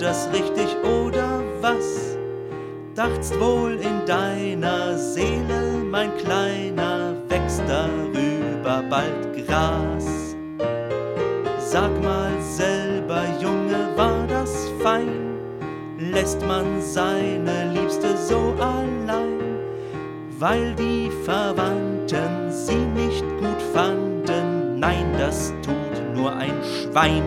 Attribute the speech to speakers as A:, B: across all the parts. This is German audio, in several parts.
A: das richtig oder was? Dachtst wohl in deiner Seele, mein Kleiner, wächst darüber bald Gras. Sag mal selber, Junge, war das fein? Lässt man seine Liebste so allein, weil die Verwandten sie nicht gut fanden? Nein, das tut nur ein Schwein.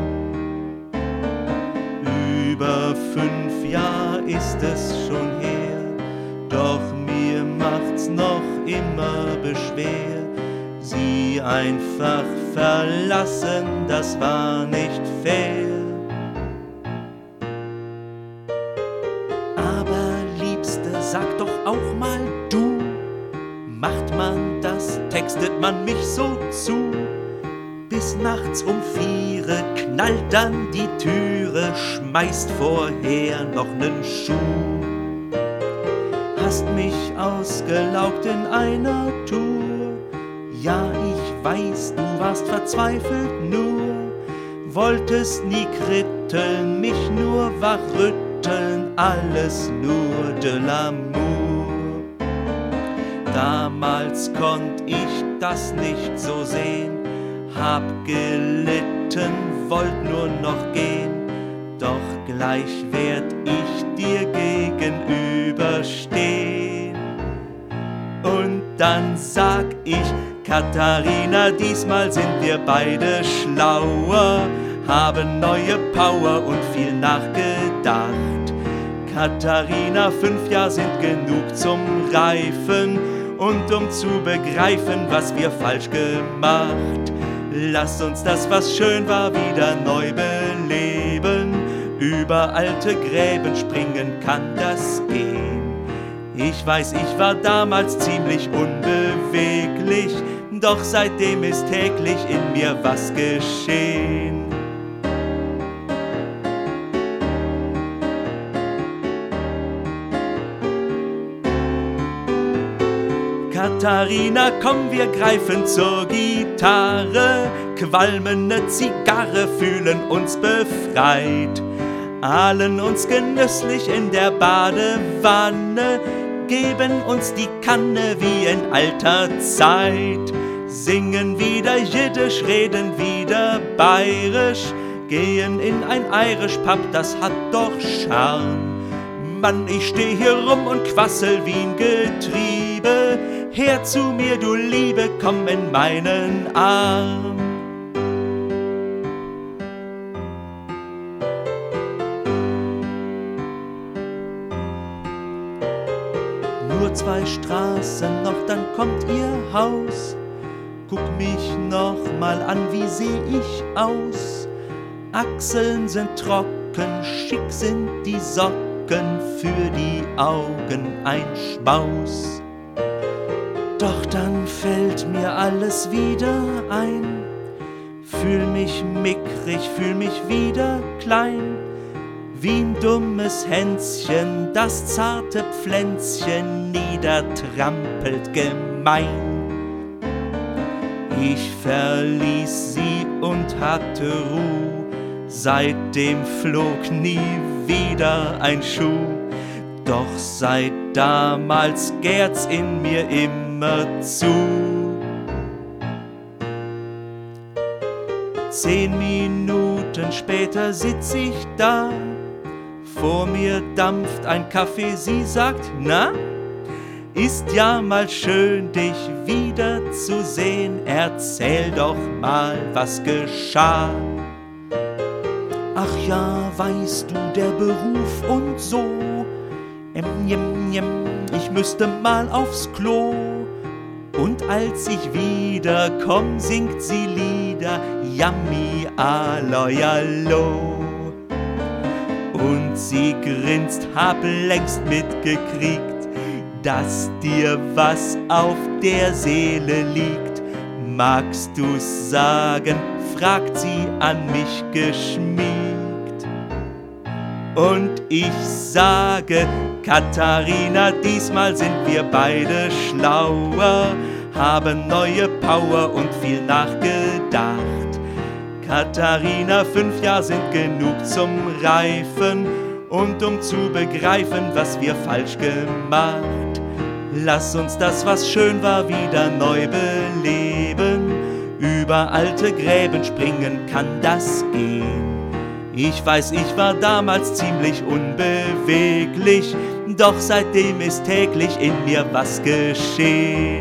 A: Über 5 Jahre ist es schon her, doch mir macht's noch immer beschwer. Sie einfach verlassen, das war nicht fair. Aber Liebste, sag doch auch mal du, macht man das, textet man mich so zu? Bis nachts um 4 knallt dann die Türe, schmeißt vorher noch nen Schuh. Hast mich ausgelaugt in einer Tour, ja, ich weiß, du warst verzweifelt nur, wolltest nie kritteln, mich nur wachrütteln, alles nur de l'amour. Damals konnt ich das nicht so sehen, hab gelitten, wollt nur noch gehen, doch gleich werd ich dir gegenüberstehen. Und dann sag ich, Katharina, diesmal sind wir beide schlauer, haben neue Power und viel nachgedacht. Katharina, 5 Jahre sind genug zum Reifen und um zu begreifen, was wir falsch gemacht. Lasst uns das, was schön war, wieder neu beleben. Über alte Gräben springen kann das gehen. Ich weiß, ich war damals ziemlich unbeweglich, doch seitdem ist täglich in mir was geschehen. Katharina, komm, wir greifen zur Gitarre, qualmen ne Zigarre, fühlen uns befreit, ahlen uns genüsslich in der Badewanne, geben uns die Kanne wie in alter Zeit, singen wieder Jiddisch, reden wieder bayerisch, gehen in ein Irish Pub, das hat doch Charme. Mann, ich steh hier rum und quassel wie ein Getriebe, her zu mir, du Liebe, komm in meinen Arm. Nur 2 Straßen noch, dann kommt ihr Haus. Guck mich noch mal an, wie seh ich aus? Achseln sind trocken, schick sind die Socken, für die Augen ein Schmaus. Doch dann fällt mir alles wieder ein, fühl mich mickrig, fühl mich wieder klein, wie ein dummes Hänschen, das zarte Pflänzchen niedertrampelt gemein. Ich verließ sie und hatte Ruh, seitdem flog nie wieder ein Schuh. Doch seit damals gärt's in mir immer zu. 10 Minuten später sitz ich da, vor mir dampft ein Kaffee, sie sagt, na? Ist ja mal schön, dich wiederzusehen, erzähl doch mal, was geschah. Ach ja, weißt du, der Beruf und so, ich müsste mal aufs Klo. Und als ich wiederkomm, singt sie Lieder, Yummy, Aloyalo. Und sie grinst, hab längst mitgekriegt, dass dir was auf der Seele liegt. Magst du's sagen, fragt sie an mich geschmiegt. Und ich sage, Katharina, diesmal sind wir beide schlauer, haben neue Power und viel nachgedacht. Katharina, 5 Jahre sind genug zum Reifen und um zu begreifen, was wir falsch gemacht. Lass uns das, was schön war, wieder neu beleben. Über alte Gräben springen kann das gehen. Ich weiß, ich war damals ziemlich unbeweglich, doch seitdem ist täglich in mir was geschehen.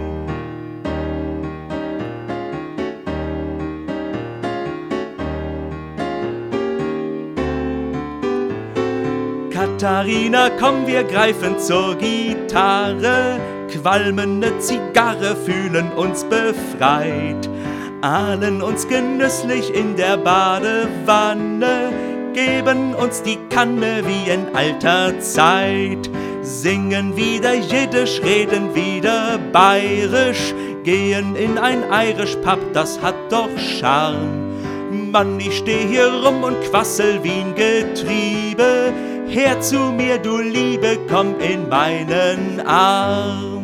A: Katharina, komm, wir greifen zur Gitarre, qualmen ne Zigarre, fühlen uns befreit, ahlen uns genüsslich in der Badewanne, geben uns die Kanne wie in alter Zeit, singen wieder Jiddisch, reden wieder bayerisch, gehen in ein Irish Pub, das hat doch Charme. Mann, ich steh hier rum und quassel wie ein Getriebe, her zu mir, du Liebe, komm in meinen Arm.